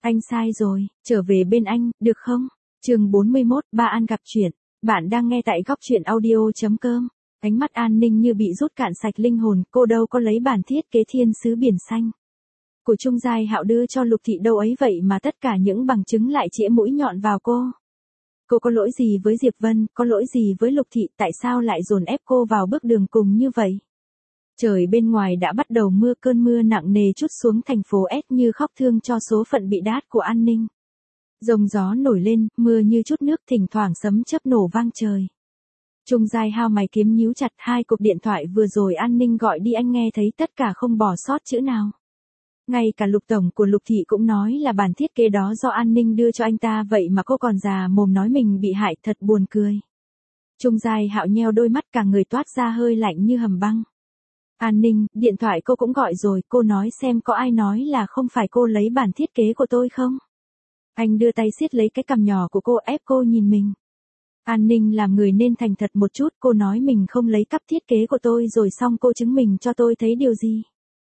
Anh sai rồi, trở về bên anh, được không? Chương 41, Ba An gặp chuyện. Bạn đang nghe tại góc truyện audio.com. Ánh mắt An Ninh như bị rút cạn sạch linh hồn, cô đâu có lấy bản thiết kế thiên sứ biển xanh của Trung Giai Hạo đưa cho Lục Thị đâu ấy, vậy mà tất cả những bằng chứng lại chĩa mũi nhọn vào cô. Cô có lỗi gì với Diệp Vân, có lỗi gì với Lục Thị, tại sao lại dồn ép cô vào bước đường cùng như vậy? Trời bên ngoài đã bắt đầu mưa, cơn mưa nặng nề trút xuống thành phố S như khóc thương cho số phận bị đát của An Ninh. Rông gió nổi lên, mưa như chút nước, thỉnh thoảng sấm chớp nổ vang trời. Trung Giai Hao mày kiếm nhíu chặt, hai cuộc điện thoại vừa rồi An Ninh gọi đi anh nghe thấy tất cả không bỏ sót chữ nào. Ngay cả Lục tổng của Lục Thị cũng nói là bản thiết kế đó do An Ninh đưa cho anh ta, vậy mà cô còn già mồm nói mình bị hại, thật buồn cười. Trung Giai Hạo nheo đôi mắt, cả người toát ra hơi lạnh như hầm băng. An Ninh, điện thoại cô cũng gọi rồi, cô nói xem có ai nói là không phải cô lấy bản thiết kế của tôi không? Anh đưa tay siết lấy cái cằm nhỏ của cô, ép cô nhìn mình. An Ninh làm người nên thành thật một chút, cô nói mình không lấy cắp thiết kế của tôi rồi xong cô chứng minh cho tôi thấy điều gì?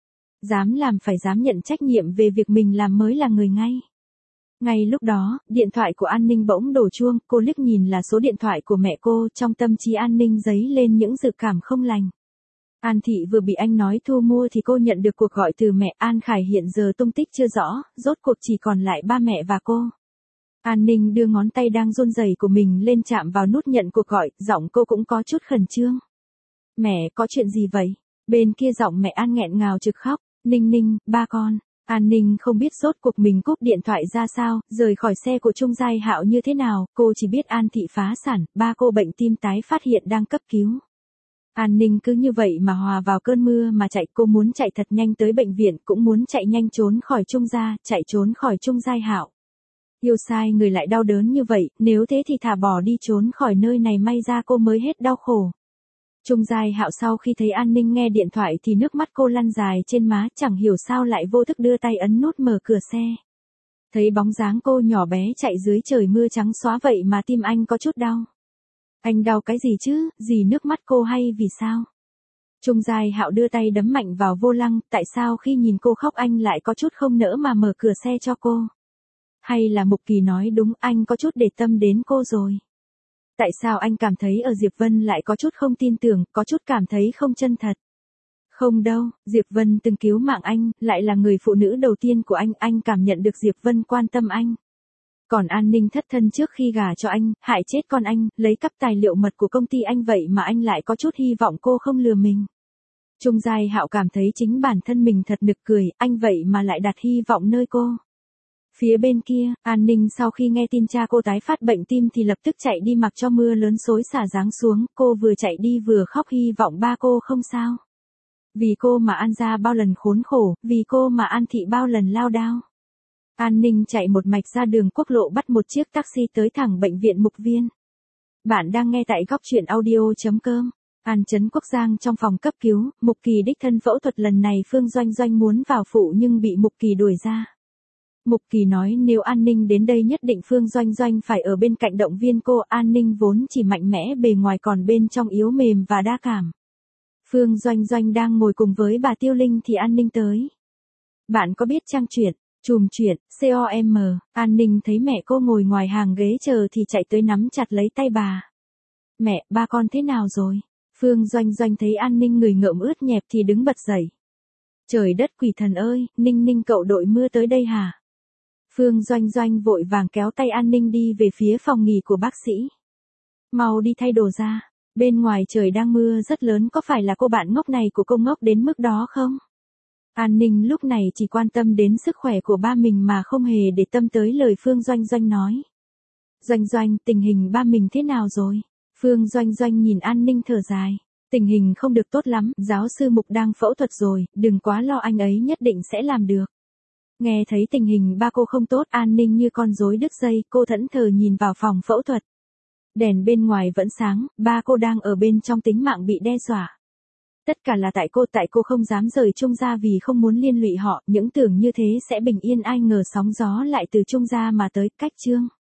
Dám làm phải dám nhận trách nhiệm về việc mình làm mới là người ngay. Ngay lúc đó, điện thoại của An Ninh bỗng đổ chuông, cô liếc nhìn là số điện thoại của mẹ cô, trong tâm trí An Ninh dấy lên những dự cảm không lành. An Thị vừa bị anh nói thu mua thì cô nhận được cuộc gọi từ mẹ. An Khải hiện giờ tung tích chưa rõ, rốt cuộc chỉ còn lại ba mẹ và cô. An Ninh đưa ngón tay đang run rẩy của mình lên chạm vào nút nhận cuộc gọi, giọng cô cũng có chút khẩn trương. Mẹ, có chuyện gì vậy? Bên kia giọng mẹ An nghẹn ngào trực khóc. Ninh Ninh, ba con. An Ninh không biết rốt cuộc mình cúp điện thoại ra sao, rời khỏi xe của Trung Giai Hạo như thế nào, cô chỉ biết An Thị phá sản, ba cô bệnh tim tái phát hiện đang cấp cứu. An Ninh cứ như vậy mà hòa vào cơn mưa mà chạy, cô muốn chạy thật nhanh tới bệnh viện, cũng muốn chạy nhanh trốn khỏi Trung gia, chạy trốn khỏi Trung Giai Hạo. Yêu sai người lại đau đớn như vậy, nếu thế thì thả bỏ đi trốn khỏi nơi này, may ra cô mới hết đau khổ. Trung Giai Hạo sau khi thấy An Ninh nghe điện thoại thì nước mắt cô lăn dài trên má, chẳng hiểu sao lại vô thức đưa tay ấn nút mở cửa xe. Thấy bóng dáng cô nhỏ bé chạy dưới trời mưa trắng xóa vậy mà tim anh có chút đau. Anh đau cái gì chứ, gì nước mắt cô hay vì sao? Trung Giai Hạo đưa tay đấm mạnh vào vô lăng, tại sao khi nhìn cô khóc anh lại có chút không nỡ mà mở cửa xe cho cô? Hay là Mục Kỳ nói đúng, anh có chút để tâm đến cô rồi? Tại sao anh cảm thấy ở Diệp Vân lại có chút không tin tưởng, có chút cảm thấy không chân thật? Không đâu, Diệp Vân từng cứu mạng anh, lại là người phụ nữ đầu tiên của anh cảm nhận được Diệp Vân quan tâm anh. Còn An Ninh thất thân trước khi gả cho anh, hại chết con anh, lấy cắp tài liệu mật của công ty anh, vậy mà anh lại có chút hy vọng cô không lừa mình. Trung Giai Hạo cảm thấy chính bản thân mình thật nực cười, anh vậy mà lại đặt hy vọng nơi cô. Phía bên kia, An Ninh sau khi nghe tin cha cô tái phát bệnh tim thì lập tức chạy đi mặc cho mưa lớn xối xả giáng xuống, cô vừa chạy đi vừa khóc hy vọng ba cô không sao. Vì cô mà An gia bao lần khốn khổ, vì cô mà An Thị bao lần lao đao. An Ninh chạy một mạch ra đường quốc lộ, bắt một chiếc taxi tới thẳng bệnh viện Mục Viên. Bạn đang nghe tại góc truyện audio.com. An Trấn Quốc Giang trong phòng cấp cứu, Mục Kỳ đích thân phẫu thuật lần này Phương Doanh Doanh muốn vào phụ nhưng bị Mục Kỳ đuổi ra. Mục Kỳ nói nếu An Ninh đến đây nhất định Phương Doanh Doanh phải ở bên cạnh động viên cô. An Ninh vốn chỉ mạnh mẽ bề ngoài còn bên trong yếu mềm và đa cảm. Phương Doanh Doanh đang ngồi cùng với bà Tiêu Linh thì An Ninh tới. Bạn có biết trang truyện Chùm Chuyện, COM, An Ninh thấy mẹ cô ngồi ngoài hàng ghế chờ thì chạy tới nắm chặt lấy tay bà. Mẹ, ba con thế nào rồi? Phương Doanh Doanh thấy An Ninh người ngợm ướt nhẹp thì đứng bật dậy. Trời đất quỷ thần ơi, Ninh Ninh cậu đội mưa tới đây hả? Phương Doanh Doanh vội vàng kéo tay An Ninh đi về phía phòng nghỉ của bác sĩ. Mau đi thay đồ ra, bên ngoài trời đang mưa rất lớn, có phải là cô bạn ngốc này của cô ngốc đến mức đó không? An Ninh lúc này chỉ quan tâm đến sức khỏe của ba mình mà không hề để tâm tới lời Phương Doanh Doanh nói. Doanh Doanh, tình hình ba mình thế nào rồi? Phương Doanh Doanh nhìn An Ninh thở dài. Tình hình không được tốt lắm, giáo sư Mục đang phẫu thuật rồi, đừng quá lo, anh ấy nhất định sẽ làm được. Nghe thấy tình hình ba cô không tốt, An Ninh như con rối đứt dây, cô thẫn thờ nhìn vào phòng phẫu thuật. Đèn bên ngoài vẫn sáng, ba cô đang ở bên trong, tính mạng bị đe dọa. Tất cả là tại cô không dám rời Trung gia vì không muốn liên lụy họ, những tưởng như thế sẽ bình yên, ai ngờ sóng gió lại từ Trung gia mà tới. Cách chương